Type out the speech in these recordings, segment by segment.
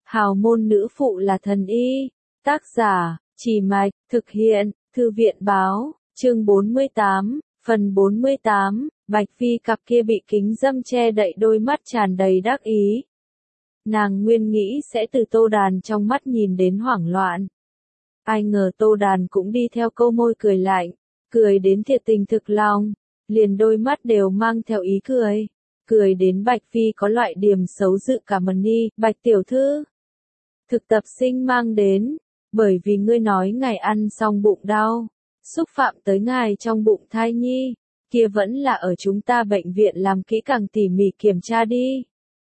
Hào môn nữ phụ là thần y. Tác giả, Trì Mạch, thực hiện, Thư viện báo, chương 48, phần 48, Bạch Phi cặp kia bị kính dâm che đậy đôi mắt tràn đầy đắc ý. Nàng nguyên nghĩ sẽ từ Tô Đàn trong mắt nhìn đến hoảng loạn. Ai ngờ Tô Đàn cũng đi theo câu môi cười lạnh, cười đến thiệt tình thực lòng, liền đôi mắt đều mang theo ý cười. Cười đến Bạch Phi có loại điểm xấu dự cả mần ni, Bạch tiểu thư. Thực tập sinh mang đến, bởi vì ngươi nói ngài ăn xong bụng đau, xúc phạm tới ngài trong bụng thai nhi, kia vẫn là ở chúng ta bệnh viện làm kỹ càng tỉ mỉ kiểm tra đi.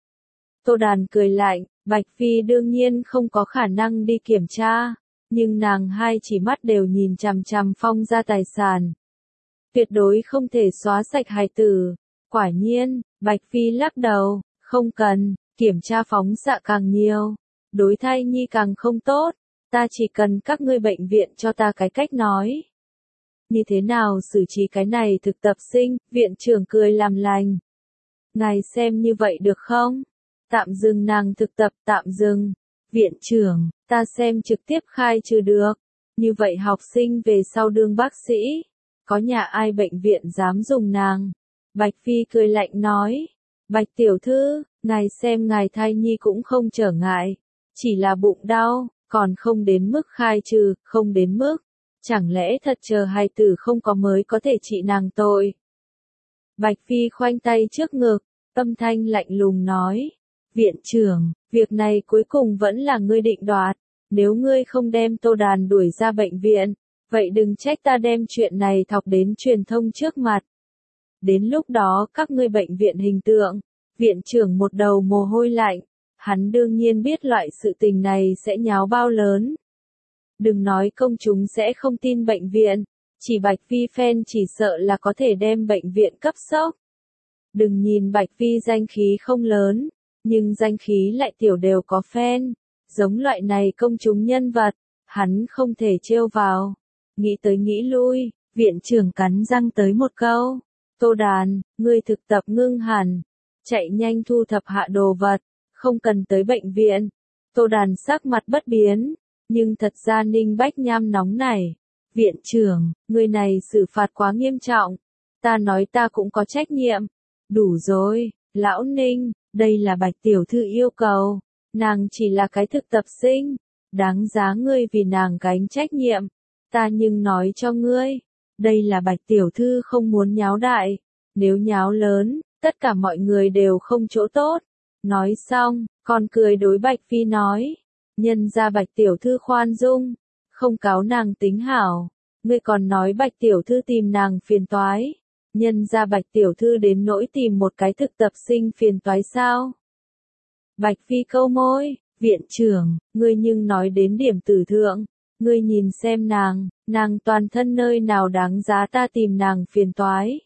Tô Đàn cười lạnh, Bạch Phi đương nhiên không có khả năng đi kiểm tra, nhưng nàng hai chỉ mắt đều nhìn chằm chằm Phong gia tài sản. Tuyệt đối không thể xóa sạch hài tử. Quả nhiên, Bạch Phi lắc đầu, không cần, kiểm tra phóng xạ càng nhiều, đối thai nhi càng không tốt, ta chỉ cần các ngươi bệnh viện cho ta cái cách nói. Như thế nào xử trí cái này thực tập sinh, viện trưởng cười làm lành. Ngài xem như vậy được không? Tạm dừng nàng thực tập, tạm dừng. Viện trưởng, ta xem trực tiếp khai trừ được. Như vậy học sinh về sau đương bác sĩ. Có nhà ai bệnh viện dám dùng nàng? Bạch Phi cười lạnh nói. Bạch tiểu thư, ngài xem ngài thai nhi cũng không trở ngại. Chỉ là bụng đau, còn không đến mức khai trừ, không đến mức. Chẳng lẽ thật chờ hài tử không có mới có thể trị nàng tội? Bạch Phi khoanh tay trước ngực, âm thanh lạnh lùng nói. Viện trưởng, việc này cuối cùng vẫn là ngươi định đoạt. Nếu ngươi không đem Tô Đàn đuổi ra bệnh viện, vậy đừng trách ta đem chuyện này thọc đến truyền thông trước mặt. Đến lúc đó các ngươi bệnh viện hình tượng, viện trưởng một đầu mồ hôi lạnh, hắn đương nhiên biết loại sự tình này sẽ nháo bao lớn. Đừng nói công chúng sẽ không tin bệnh viện, chỉ Bạch Phi fan chỉ sợ là có thể đem bệnh viện cấp sốc. Đừng nhìn Bạch Phi danh khí không lớn, nhưng danh khí lại tiểu đều có fan, giống loại này công chúng nhân vật, hắn không thể trêu vào. Nghĩ tới nghĩ lui, viện trưởng cắn răng tới một câu. Tô Đàn, ngươi thực tập ngưng hẳn, chạy nhanh thu thập hạ đồ vật, không cần tới bệnh viện. Tô Đàn sắc mặt bất biến, nhưng thật ra Ninh Bách Nham nóng nảy. Viện trưởng, người này xử phạt quá nghiêm trọng, ta nói ta cũng có trách nhiệm. Đủ rồi, lão Ninh, đây là Bạch tiểu thư yêu cầu, nàng chỉ là cái thực tập sinh, đáng giá ngươi vì nàng gánh trách nhiệm. Ta nhưng nói cho ngươi, đây là Bạch tiểu thư không muốn nháo đại, nếu nháo lớn, tất cả mọi người đều không chỗ tốt. Nói xong, còn cười đối Bạch Phi nói, nhân ra Bạch tiểu thư khoan dung, không cáo nàng tính hảo, ngươi còn nói Bạch tiểu thư tìm nàng phiền toái, nhân ra Bạch tiểu thư đến nỗi tìm một cái thực tập sinh phiền toái sao? Bạch Phi câu môi, viện trưởng, ngươi nhưng nói đến điểm tử thượng, ngươi nhìn xem nàng toàn thân nơi nào đáng giá ta tìm nàng phiền toái.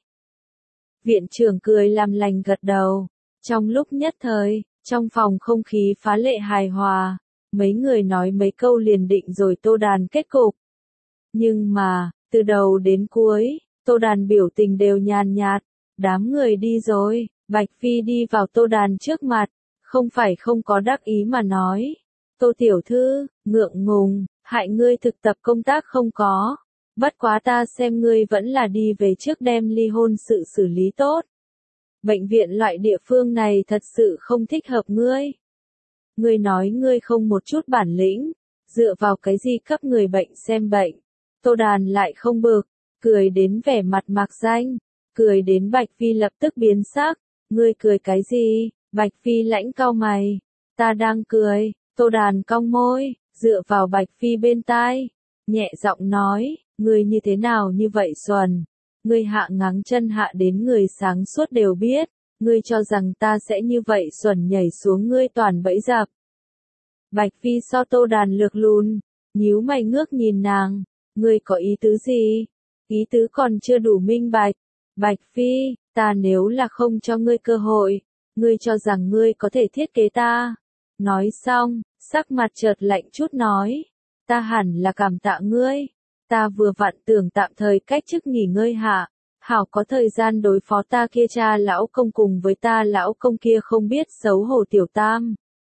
Viện trưởng cười làm lành gật đầu, trong lúc nhất thời, trong phòng không khí phá lệ hài hòa, mấy người nói mấy câu liền định rồi Tô Đàn kết cục. Nhưng mà, từ đầu đến cuối, Tô Đàn biểu tình đều nhàn nhạt, đám người đi rồi, Bạch Phi đi vào Tô Đàn trước mặt, không phải không có đắc ý mà nói. Tô tiểu thư, ngượng ngùng, hại ngươi thực tập công tác không có. Bất quá ta xem ngươi vẫn là đi về trước đem ly hôn sự xử lý tốt. Bệnh viện loại địa phương này thật sự không thích hợp ngươi. Ngươi nói ngươi không một chút bản lĩnh, dựa vào cái gì cấp người bệnh xem bệnh. Tô Đàn lại không bực, cười đến vẻ mặt mạc danh, cười đến Bạch Phi lập tức biến sắc. Ngươi cười cái gì? Bạch Phi lãnh cau mày. Ta đang cười. Tô Đàn cong môi, dựa vào Bạch Phi bên tai, nhẹ giọng nói, ngươi như thế nào như vậy xuẩn, ngươi hạ ngáng chân hạ đến người sáng suốt đều biết, ngươi cho rằng ta sẽ như vậy xuẩn nhảy xuống ngươi toàn bẫy dập. Bạch Phi so Tô Đàn lược lùn, nhíu mày ngước nhìn nàng, ngươi có ý tứ gì? Ý tứ còn chưa đủ minh bạch. Bạch Phi, ta nếu là không cho ngươi cơ hội, ngươi cho rằng ngươi có thể thiết kế ta. Nói xong, sắc mặt chợt lạnh chút nói, ta hẳn là cảm tạ ngươi, ta vừa vặn tưởng tạm thời cách chức nghỉ ngơi hạ, hảo có thời gian đối phó ta kia cha lão công cùng với ta lão công kia không biết xấu hổ tiểu tam.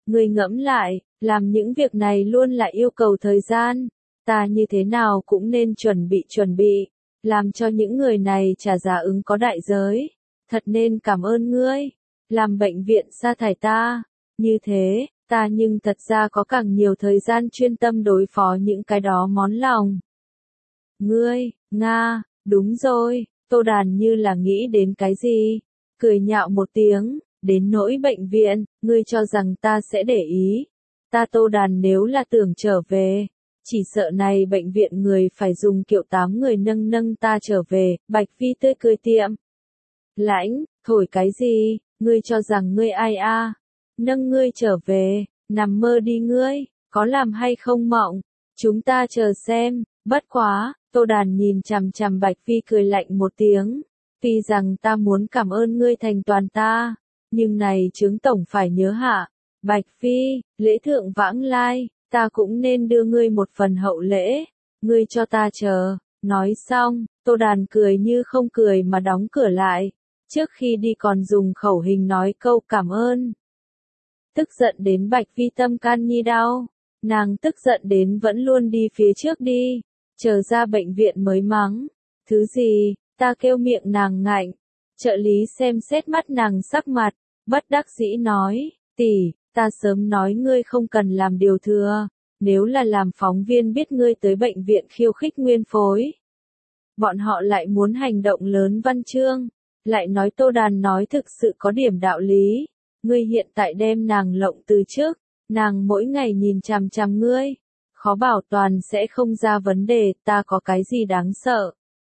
Ngươi ngẫm lại, làm những việc này luôn là yêu cầu thời gian, ta như thế nào cũng nên chuẩn bị, làm cho những người này trả giá ứng có đại giới. Thật nên cảm ơn ngươi, làm bệnh viện sa thải ta, như thế, ta nhưng thật ra có càng nhiều thời gian chuyên tâm đối phó những cái đó món lòng. Ngươi, Nga, đúng rồi, Tô Đàn như là nghĩ đến cái gì, cười nhạo một tiếng, đến nỗi bệnh viện, ngươi cho rằng ta sẽ để ý. Ta Tô Đàn nếu là tưởng trở về, chỉ sợ này bệnh viện người phải dùng kiệu 8 người nâng ta trở về, Bạch Phi tươi cười tiệm. Lãnh, thổi cái gì, ngươi cho rằng ngươi ai a? Nâng ngươi trở về, nằm mơ đi ngươi, có làm hay không mộng, chúng ta chờ xem, bất quá, Tô Đàn nhìn chằm chằm Bạch Phi cười lạnh một tiếng, tuy rằng ta muốn cảm ơn ngươi thành toàn ta, nhưng này chứng tổng phải nhớ hạ, Bạch Phi, lễ thượng vãng lai, ta cũng nên đưa ngươi một phần hậu lễ, ngươi cho ta chờ, nói xong, Tô Đàn cười như không cười mà đóng cửa lại, trước khi đi còn dùng khẩu hình nói câu cảm ơn. Tức giận đến Bạch Phi tâm can nhi đau, nàng tức giận đến vẫn luôn đi phía trước đi, chờ ra bệnh viện mới mắng, thứ gì, ta kêu miệng nàng ngạnh, trợ lý xem xét mắt nàng sắc mặt, bất đắc dĩ nói, tỷ, ta sớm nói ngươi không cần làm điều thừa, nếu là làm phóng viên biết ngươi tới bệnh viện khiêu khích nguyên phối. Bọn họ lại muốn hành động lớn văn chương, lại nói Tô Đàn nói thực sự có điểm đạo lý, ngươi hiện tại đem nàng lộng từ trước, nàng mỗi ngày nhìn chằm chằm ngươi, khó bảo toàn sẽ không ra vấn đề, ta có cái gì đáng sợ.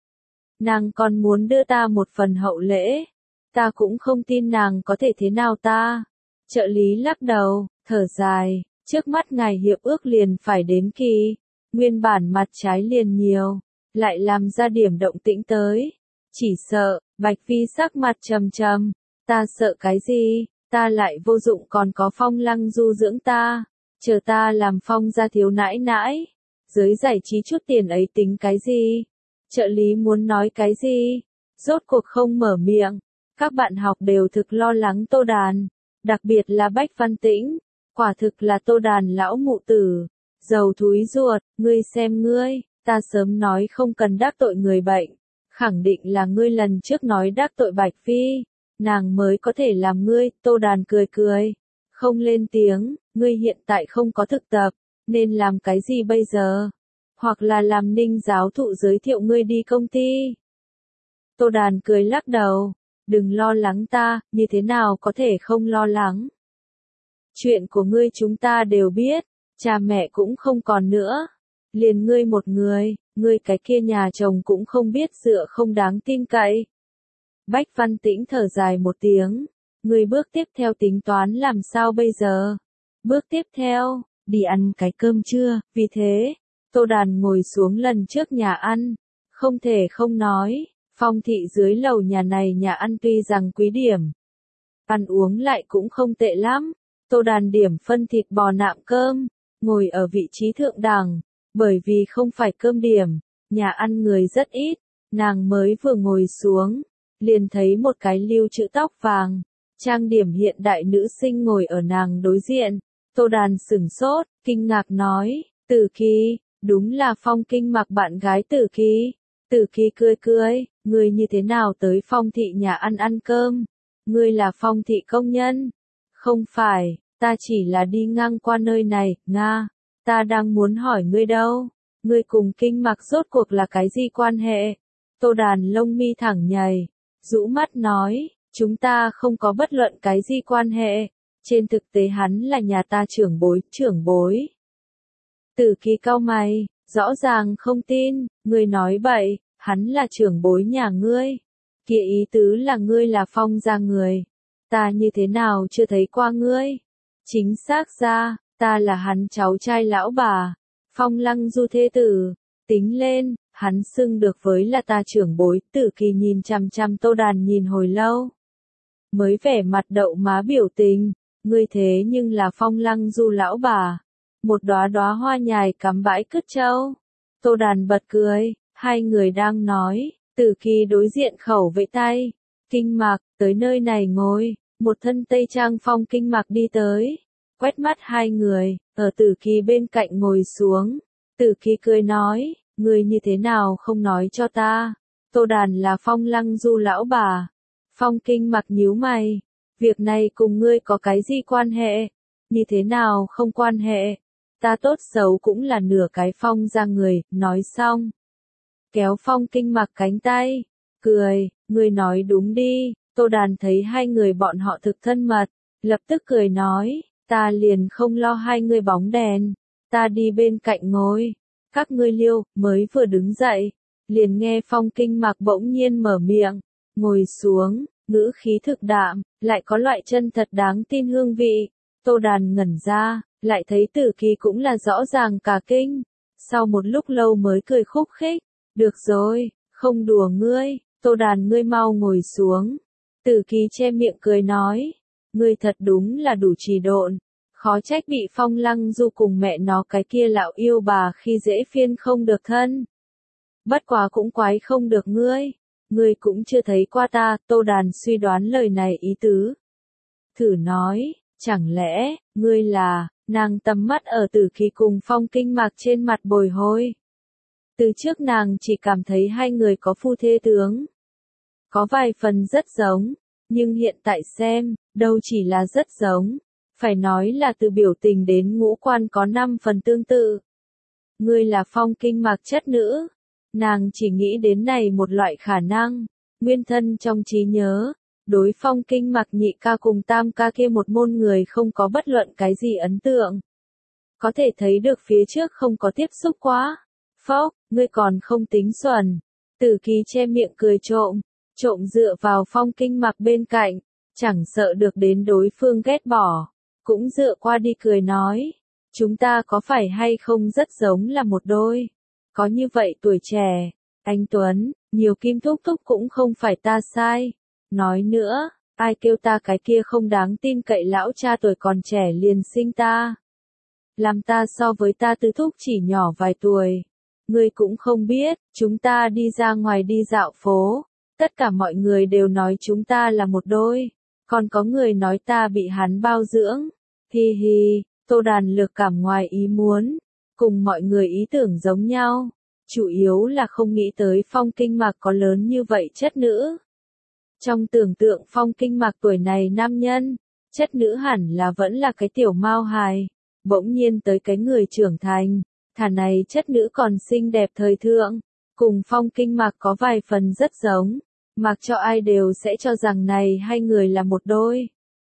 Nàng còn muốn đưa ta một phần hậu lễ, ta cũng không tin nàng có thể thế nào ta. Trợ lý lắc đầu, thở dài, trước mắt ngài hiệp ước liền phải đến kỳ, nguyên bản mặt trái liền nhiều, lại làm ra điểm động tĩnh tới. Chỉ sợ, Bạch Phi sắc mặt trầm trầm, ta sợ cái gì, ta lại vô dụng còn có Phong Lăng Du dưỡng ta, chờ ta làm Phong gia thiếu nãi nãi, giới giải trí chút tiền ấy tính cái gì. Trợ lý muốn nói cái gì, rốt cuộc không mở miệng, các bạn học đều thực lo lắng Tô Đàn, đặc biệt là Bách Văn Tĩnh, quả thực là Tô Đàn lão mụ tử, dầu thúi ruột, ngươi xem ngươi, ta sớm nói không cần đắc tội người bệnh, khẳng định là ngươi lần trước nói đắc tội Bạch Phi, nàng mới có thể làm ngươi. Tô Đàn cười cười, không lên tiếng, ngươi hiện tại không có thực tập, nên làm cái gì bây giờ? Hoặc là làm Ninh giáo thụ giới thiệu ngươi đi công ty. Tô Đàn cười lắc đầu, đừng lo lắng ta, như thế nào có thể không lo lắng. Chuyện của ngươi chúng ta đều biết, cha mẹ cũng không còn nữa. Liền ngươi một người, ngươi cái kia nhà chồng cũng không biết dựa không đáng tin cậy. Bách Văn Tĩnh thở dài một tiếng, ngươi bước tiếp theo tính toán làm sao bây giờ? Bước tiếp theo, đi ăn cái cơm trưa, vì thế, Tô Đàn ngồi xuống lần trước nhà ăn, không thể không nói, Phong thị dưới lầu nhà này nhà ăn tuy rằng quý điểm, ăn uống lại cũng không tệ lắm. Tô Đàn điểm phân thịt bò nạm cơm, ngồi ở vị trí thượng đẳng, bởi vì không phải cơm điểm, nhà ăn người rất ít, nàng mới vừa ngồi xuống, liền thấy một cái lưu trữ tóc vàng, trang điểm hiện đại nữ sinh ngồi ở nàng đối diện. Tô Đàn sửng sốt, kinh ngạc nói, Tử Kỳ, đúng là Phong Kinh Mặc bạn gái Tử Kỳ. Tử Kỳ cười cười, ngươi như thế nào tới Phong thị nhà ăn ăn cơm? Ngươi là Phong thị công nhân? Không phải, ta chỉ là đi ngang qua nơi này, Nga. Ta đang muốn hỏi ngươi đâu? Ngươi cùng Kinh Mặc rốt cuộc là cái gì quan hệ? Tô Đàn lông mi thẳng nhảy, rũ mắt nói, chúng ta không có bất luận cái gì quan hệ. Trên thực tế hắn là nhà ta trưởng bối. Tử Kỳ cau mày, rõ ràng không tin, ngươi nói bậy, hắn là trưởng bối nhà ngươi. Kia ý tứ là ngươi là Phong gia người. Ta như thế nào chưa thấy qua ngươi? Chính xác ra, ta là hắn cháu trai lão bà, Phong Lăng Du thế tử. Tính lên, hắn xưng được với là ta trưởng bối. Tử Kỳ nhìn chằm chằm Tô Đàn nhìn hồi lâu, mới vẻ mặt đậu má biểu tình, ngươi thế nhưng là Phong Lăng Du lão bà. Một đóa đóa hoa nhài cắm bãi cứt châu. Tô Đàn bật cười, hai người đang nói, Tử Kỳ đối diện khẩu vẫy tay, Kinh Mặc, tới nơi này ngồi, một thân tây trang Phong Kinh Mặc đi tới, quét mắt hai người, ở Tử Kỳ bên cạnh ngồi xuống. Tử Kỳ cười nói, ngươi như thế nào không nói cho ta? Tô Đàn là Phong Lăng Du lão bà. Phong Kinh Mặc nhíu mày, việc này cùng ngươi có cái gì quan hệ? Như thế nào không quan hệ? Ta tốt xấu cũng là nửa cái Phong gia người, nói xong. Kéo Phong Kinh Mặc cánh tay, cười, ngươi nói đúng đi. Tô Đàn thấy hai người bọn họ thực thân mật, lập tức cười nói, ta liền không lo hai người bóng đèn, ta đi bên cạnh ngồi. Các ngươi liêu, mới vừa đứng dậy, liền nghe Phong Kinh Mặc bỗng nhiên mở miệng, ngồi xuống, ngữ khí thực đạm, lại có loại chân thật đáng tin hương vị. Tô Đàn ngẩn ra, lại thấy Tử Kỳ cũng là rõ ràng cả kinh. Sau một lúc lâu mới cười khúc khích, được rồi, không đùa ngươi, Tô Đàn ngươi mau ngồi xuống. Tử Kỳ che miệng cười nói, ngươi thật đúng là đủ trì độn, khó trách bị Phong Lăng Du cùng mẹ nó cái kia lão yêu bà khi dễ phiên không được thân. Bất quá cũng quái không được ngươi cũng chưa thấy qua ta. Tô Đàn suy đoán lời này ý tứ. Thử nói, chẳng lẽ, ngươi là, nàng tầm mắt ở Tử Kỳ cùng Phong Kinh Mặc trên mặt bồi hồi. Từ trước nàng chỉ cảm thấy hai người có phu thê tướng. Có vài phần rất giống, nhưng hiện tại xem, đâu chỉ là rất giống. Phải nói là từ biểu tình đến ngũ quan có 5 phần tương tự. Ngươi là Phong Kinh Mặc chất nữ. Nàng chỉ nghĩ đến này một loại khả năng. Nguyên thân trong trí nhớ, đối Phong Kinh Mặc nhị ca cùng tam ca kia một môn người không có bất luận cái gì ấn tượng. Có thể thấy được phía trước không có tiếp xúc quá. Phốc, ngươi còn không tính xuẩn. Tử Kỳ che miệng cười trộm dựa vào Phong Kinh Mặc bên cạnh, chẳng sợ được đến đối phương ghét bỏ, cũng dựa qua đi cười nói, chúng ta có phải hay không rất giống là một đôi, có như vậy tuổi trẻ, anh Tuấn, nhiều kim thúc thúc cũng không phải ta sai, nói nữa, ai kêu ta cái kia không đáng tin cậy lão cha tuổi còn trẻ liền sinh ta, làm ta so với ta tứ thúc chỉ nhỏ vài tuổi. Ngươi cũng không biết, chúng ta đi ra ngoài đi dạo phố, tất cả mọi người đều nói chúng ta là một đôi, còn có người nói ta bị hắn bao dưỡng. Hi hi, Tô Đàn lược cảm ngoài ý muốn, cùng mọi người ý tưởng giống nhau, chủ yếu là không nghĩ tới Phong Kinh Mặc có lớn như vậy chất nữ. Trong tưởng tượng Phong Kinh Mặc tuổi này nam nhân, chất nữ hẳn là vẫn là cái tiểu mao hài, bỗng nhiên tới cái người trưởng thành. Thả này chất nữ còn xinh đẹp thời thượng, cùng Phong Kinh Mặc có vài phần rất giống, mặc cho ai đều sẽ cho rằng này hai người là một đôi.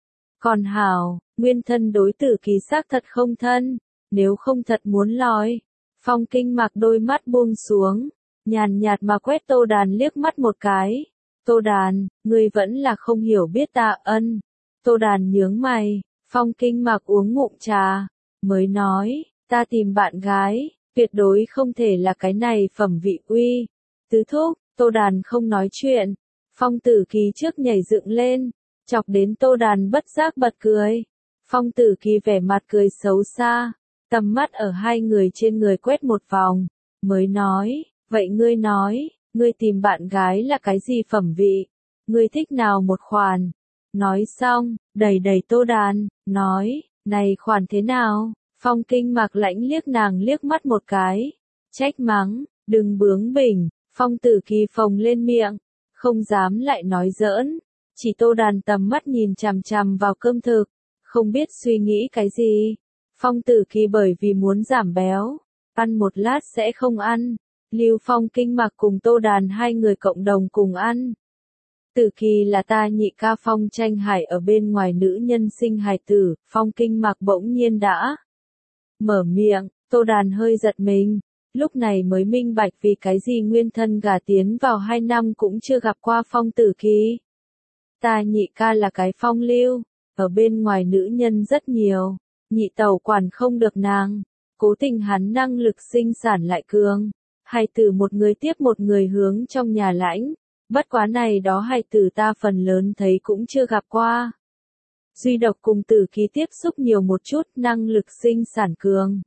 Còn hảo, nguyên thân đối Tử Kỳ xác thật không thân, nếu không thật muốn lòi. Phong Kinh Mặc đôi mắt buông xuống, nhàn nhạt mà quét Tô Đàn liếc mắt một cái. Tô Đàn, ngươi vẫn là không hiểu biết ta ân. Tô Đàn nhướng mày, Phong Kinh Mặc uống ngụm trà, mới nói. Ta tìm bạn gái, tuyệt đối không thể là cái này phẩm vị uy. Tứ thúc, Tô Đàn không nói chuyện. Phong Tử Kỳ trước nhảy dựng lên, chọc đến Tô Đàn bất giác bật cười. Phong Tử Kỳ vẻ mặt cười xấu xa, tầm mắt ở hai người trên người quét một vòng, mới nói, vậy ngươi nói, ngươi tìm bạn gái là cái gì phẩm vị? Ngươi thích nào một khoản? Nói xong, đẩy Tô Đàn, nói, này khoản thế nào? Phong Kinh Mặc lãnh liếc nàng liếc mắt một cái, trách mắng, đừng bướng bỉnh. Phong Tử Kỳ phồng lên miệng, không dám lại nói giỡn, chỉ Tô Đàn tầm mắt nhìn chằm chằm vào cơm thực, không biết suy nghĩ cái gì. Phong Tử Kỳ bởi vì muốn giảm béo, ăn một lát sẽ không ăn, lưu Phong Kinh Mặc cùng Tô Đàn hai người cộng đồng cùng ăn. Tử Kỳ là ta nhị ca Phong Tranh Hải ở bên ngoài nữ nhân sinh hài tử. Phong Kinh Mặc bỗng nhiên đã mở miệng. Tô Đàn hơi giật mình, lúc này mới minh bạch vì cái gì nguyên thân gả tiến vào 2 năm cũng chưa gặp qua Phong Tử Kỳ. Ta nhị ca là cái phong lưu, ở bên ngoài nữ nhân rất nhiều, nhị tẩu quản không được nàng, cố tình hắn năng lực sinh sản lại cường, hài tử một người tiếp một người hướng trong nhà lãnh, bất quá này đó hài tử ta phần lớn thấy cũng chưa gặp qua. Duy độc cùng Tử Kỳ tiếp xúc nhiều một chút, năng lực sinh sản cường.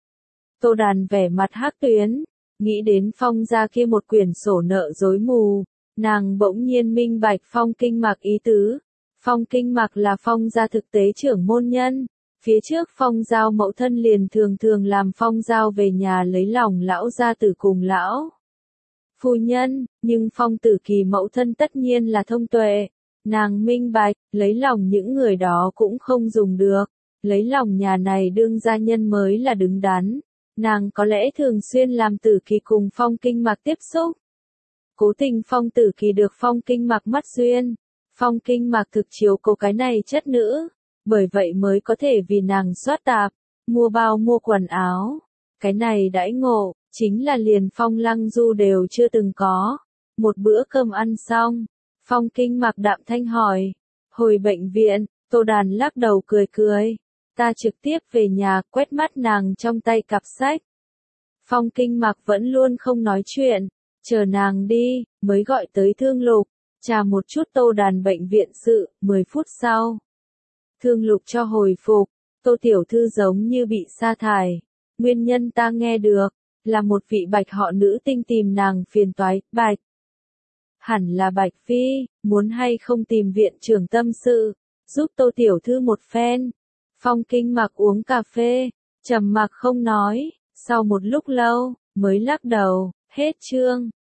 Tô Đàn vẻ mặt hắc tuyến, nghĩ đến Phong gia kia một quyển sổ nợ rối mù, nàng bỗng nhiên minh bạch Phong Kinh Mặc ý tứ. Phong Kinh Mặc là Phong gia thực tế trưởng môn nhân, Phía trước Phong Giao mẫu thân liền thường thường làm Phong Giao về nhà lấy lòng lão gia tử cùng lão phu nhân, nhưng Phong Tử Kỳ mẫu thân tất nhiên là thông tuệ. Nàng minh bạch, lấy lòng những người đó cũng không dùng được, lấy lòng nhà này đương gia nhân mới là đứng đắn. Nàng có lẽ thường xuyên làm Tử Kỳ cùng Phong Kinh Mạc tiếp xúc. Cố tình Phong Tử Kỳ được Phong Kinh Mạc mắt duyên, Phong Kinh Mạc thực chiếu cố cái này chất nữ, bởi vậy mới có thể vì nàng soát tạp, mua bao mua quần áo. Cái này đãi ngộ, chính là liền Phong Lăng Du đều chưa từng có. Một bữa cơm ăn xong, Phong Kinh Mạc đạm thanh hỏi, hồi bệnh viện, Tô Đàn lắc đầu cười cười. Ta trực tiếp về nhà quét mắt nàng trong tay cặp sách. Phong Kinh Mạc vẫn luôn không nói chuyện, chờ nàng đi, mới gọi tới Thương Lục, trà một chút Tô Đàn bệnh viện sự, 10 phút sau. Thương Lục cho hồi phục, Tô Tiểu Thư giống như bị sa thải. Nguyên nhân ta nghe được, là một vị Bạch họ nữ tinh tìm nàng phiền toái, Bạch. Hẳn là Bạch Phi, muốn hay không tìm viện trưởng tâm sự, giúp Tô Tiểu Thư một phen. Phong Kinh Mạc uống cà phê, trầm mặc không nói, sau một lúc lâu, mới lắc đầu, hết chương.